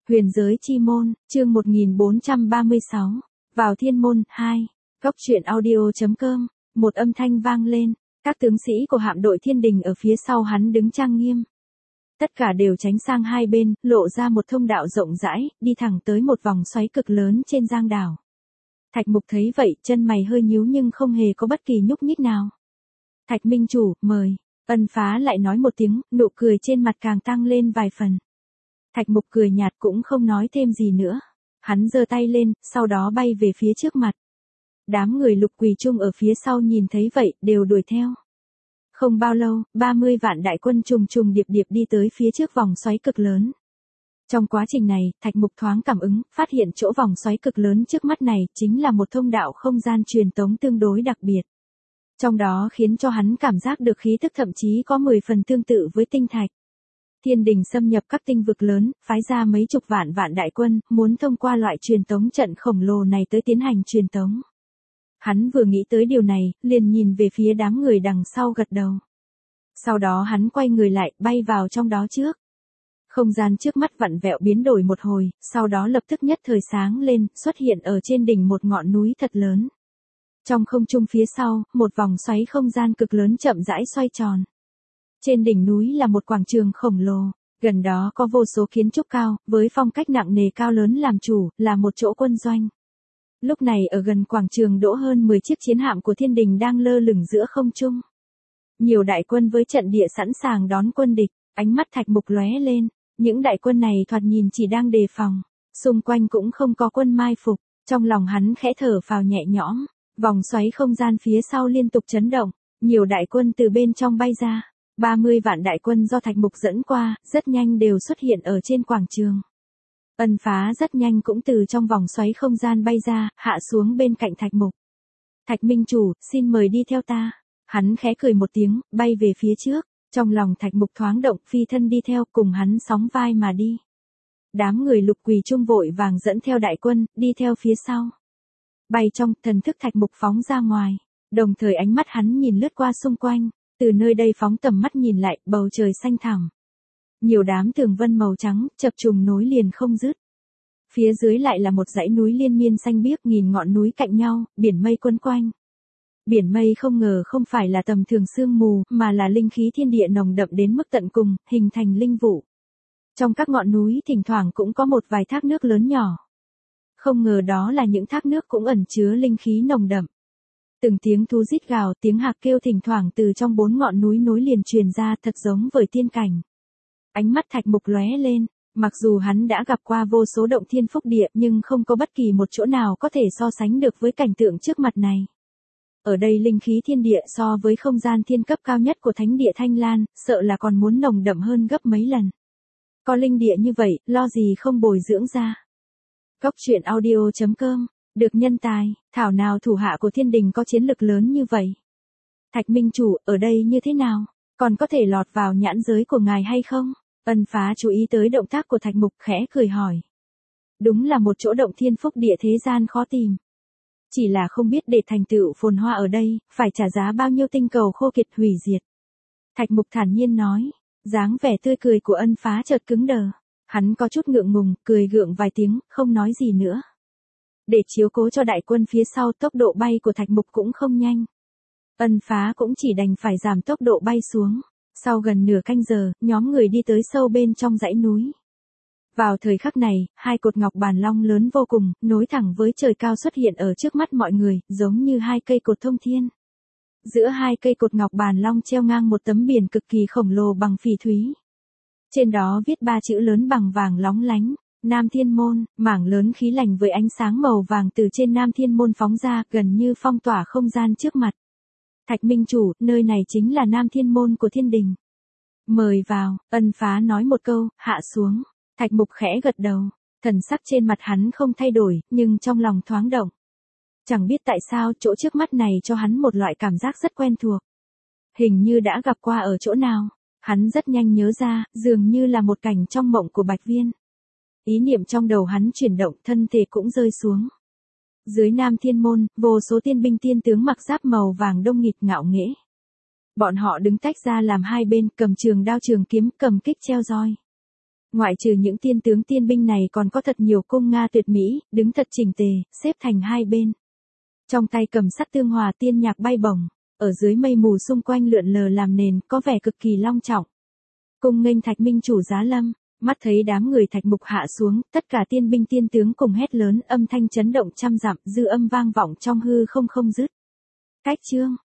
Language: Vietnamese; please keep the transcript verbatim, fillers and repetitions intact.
Huyền giới chi môn, chương một nghìn bốn trăm ba mươi sáu. Vào thiên môn, hai. Góc truyện audio.com. Một âm thanh vang lên, các tướng sĩ của hạm đội thiên đình ở phía sau hắn đứng trang nghiêm. Tất cả đều tránh sang hai bên, lộ ra một thông đạo rộng rãi, đi thẳng tới một vòng xoáy cực lớn trên giang đảo. Thạch Mục thấy vậy, chân mày hơi nhíu nhưng không hề có bất kỳ nhúc nhích nào. Thạch minh chủ, mời. Ân Phá lại nói một tiếng, nụ cười trên mặt càng tăng lên vài phần. Thạch Mục cười nhạt cũng không nói thêm gì nữa. Hắn giơ tay lên, sau đó bay về phía trước mặt. Đám người Lục Quỳ Trung ở phía sau nhìn thấy vậy, đều đuổi theo. Không bao lâu, ba mươi vạn đại quân trùng trùng điệp điệp đi tới phía trước vòng xoáy cực lớn. Trong quá trình này, Thạch Mục thoáng cảm ứng, phát hiện chỗ vòng xoáy cực lớn trước mắt này chính là một thông đạo không gian truyền tống tương đối đặc biệt. Trong đó khiến cho hắn cảm giác được khí tức thậm chí có mười phần tương tự với tinh thạch. Thiên đình xâm nhập các tinh vực lớn, phái ra mấy chục vạn vạn đại quân, muốn thông qua loại truyền tống trận khổng lồ này tới tiến hành truyền tống. Hắn vừa nghĩ tới điều này, liền nhìn về phía đám người đằng sau gật đầu. Sau đó hắn quay người lại, bay vào trong đó trước. Không gian trước mắt vặn vẹo biến đổi một hồi, sau đó lập tức nhất thời sáng lên, xuất hiện ở trên đỉnh một ngọn núi thật lớn. Trong không trung phía sau, một vòng xoáy không gian cực lớn chậm rãi xoay tròn. Trên đỉnh núi là một quảng trường khổng lồ, gần đó có vô số kiến trúc cao, với phong cách nặng nề cao lớn làm chủ, là một chỗ quân doanh. Lúc này ở gần quảng trường đỗ hơn mười chiếc chiến hạm của thiên đình đang lơ lửng giữa không trung. Nhiều đại quân với trận địa sẵn sàng đón quân địch, ánh mắt Thạch Mục lóe lên, những đại quân này thoạt nhìn chỉ đang đề phòng, xung quanh cũng không có quân mai phục, trong lòng hắn khẽ thở phào nhẹ nhõm, vòng xoáy không gian phía sau liên tục chấn động, nhiều đại quân từ bên trong bay ra. ba mươi vạn đại quân do Thạch Mục dẫn qua, rất nhanh đều xuất hiện ở trên quảng trường. Ân Phá rất nhanh cũng từ trong vòng xoáy không gian bay ra, hạ xuống bên cạnh Thạch Mục. Thạch minh chủ, xin mời đi theo ta. Hắn khẽ cười một tiếng, bay về phía trước, trong lòng Thạch Mục thoáng động, phi thân đi theo, cùng hắn sóng vai mà đi. Đám người Lục Quỳ Trung vội vàng dẫn theo đại quân, đi theo phía sau. Bay trong, thần thức Thạch Mục phóng ra ngoài, đồng thời ánh mắt hắn nhìn lướt qua xung quanh. Từ nơi đây phóng tầm mắt nhìn lại, bầu trời xanh thẳm. Nhiều đám tường vân màu trắng, chập trùng nối liền không dứt. Phía dưới lại là một dãy núi liên miên xanh biếc nghìn ngọn núi cạnh nhau, biển mây quấn quanh. Biển mây không ngờ không phải là tầm thường sương mù, mà là linh khí thiên địa nồng đậm đến mức tận cùng, hình thành linh vụ. Trong các ngọn núi thỉnh thoảng cũng có một vài thác nước lớn nhỏ. Không ngờ đó là những thác nước cũng ẩn chứa linh khí nồng đậm. Từng tiếng thú rít gào, tiếng hạc kêu thỉnh thoảng từ trong bốn ngọn núi nối liền truyền ra, thật giống với tiên cảnh. Ánh mắt Thạch Mục lóe lên, mặc dù hắn đã gặp qua vô số động thiên phúc địa nhưng không có bất kỳ một chỗ nào có thể so sánh được với cảnh tượng trước mặt này. Ở đây linh khí thiên địa so với không gian thiên cấp cao nhất của thánh địa Thanh Lan, sợ là còn muốn nồng đậm hơn gấp mấy lần. Có linh địa như vậy, lo gì không bồi dưỡng ra. Góc truyện audio.com. Được nhân tài, thảo nào thủ hạ của thiên đình có chiến lực lớn như vậy. Thạch minh chủ, ở đây như thế nào? Còn có thể lọt vào nhãn giới của ngài hay không? Ân Phá chú ý tới động tác của Thạch Mục, khẽ cười hỏi. Đúng là một chỗ động thiên phúc địa thế gian khó tìm. Chỉ là không biết để thành tựu phồn hoa ở đây, phải trả giá bao nhiêu tinh cầu khô kiệt hủy diệt. Thạch Mục thản nhiên nói, dáng vẻ tươi cười của Ân Phá chợt cứng đờ. Hắn có chút ngượng ngùng, cười gượng vài tiếng, không nói gì nữa. Để chiếu cố cho đại quân phía sau, tốc độ bay của Thạch Mục cũng không nhanh. Ân Phá cũng chỉ đành phải giảm tốc độ bay xuống. Sau gần nửa canh giờ, nhóm người đi tới sâu bên trong dãy núi. Vào thời khắc này, hai cột ngọc bàn long lớn vô cùng, nối thẳng với trời cao xuất hiện ở trước mắt mọi người, giống như hai cây cột thông thiên. Giữa hai cây cột ngọc bàn long treo ngang một tấm biển cực kỳ khổng lồ bằng phỉ thúy. Trên đó viết ba chữ lớn bằng vàng lóng lánh. Nam Thiên Môn, mảng lớn khí lành với ánh sáng màu vàng từ trên Nam Thiên Môn phóng ra, gần như phong tỏa không gian trước mặt. Thạch minh chủ, nơi này chính là Nam Thiên Môn của thiên đình. Mời vào, Ân Phá nói một câu, hạ xuống. Thạch Mục khẽ gật đầu, thần sắc trên mặt hắn không thay đổi, nhưng trong lòng thoáng động. Chẳng biết tại sao chỗ trước mắt này cho hắn một loại cảm giác rất quen thuộc. Hình như đã gặp qua ở chỗ nào. Hắn rất nhanh nhớ ra, dường như là một cảnh trong mộng của Bạch Viên. Ý niệm trong đầu hắn chuyển động, thân thể cũng rơi xuống. Dưới Nam Thiên Môn, vô số tiên binh tiên tướng mặc giáp màu vàng đông nghịt ngạo nghễ. Bọn họ đứng tách ra làm hai bên, cầm trường đao trường kiếm, cầm kích treo roi. Ngoại trừ những tiên tướng tiên binh này còn có thật nhiều cung Nga tuyệt mỹ, đứng thật chỉnh tề, xếp thành hai bên. Trong tay cầm sắt tương hòa tiên nhạc bay bổng, ở dưới mây mù xung quanh lượn lờ làm nền, có vẻ cực kỳ long trọng. Cung nghênh Thạch Minh chủ giá lâm, mắt thấy đám người Thạch Mục hạ xuống, tất cả tiên binh tiên tướng cùng hét lớn, âm thanh chấn động trăm dặm, dư âm vang vọng trong hư không không dứt. Cách chương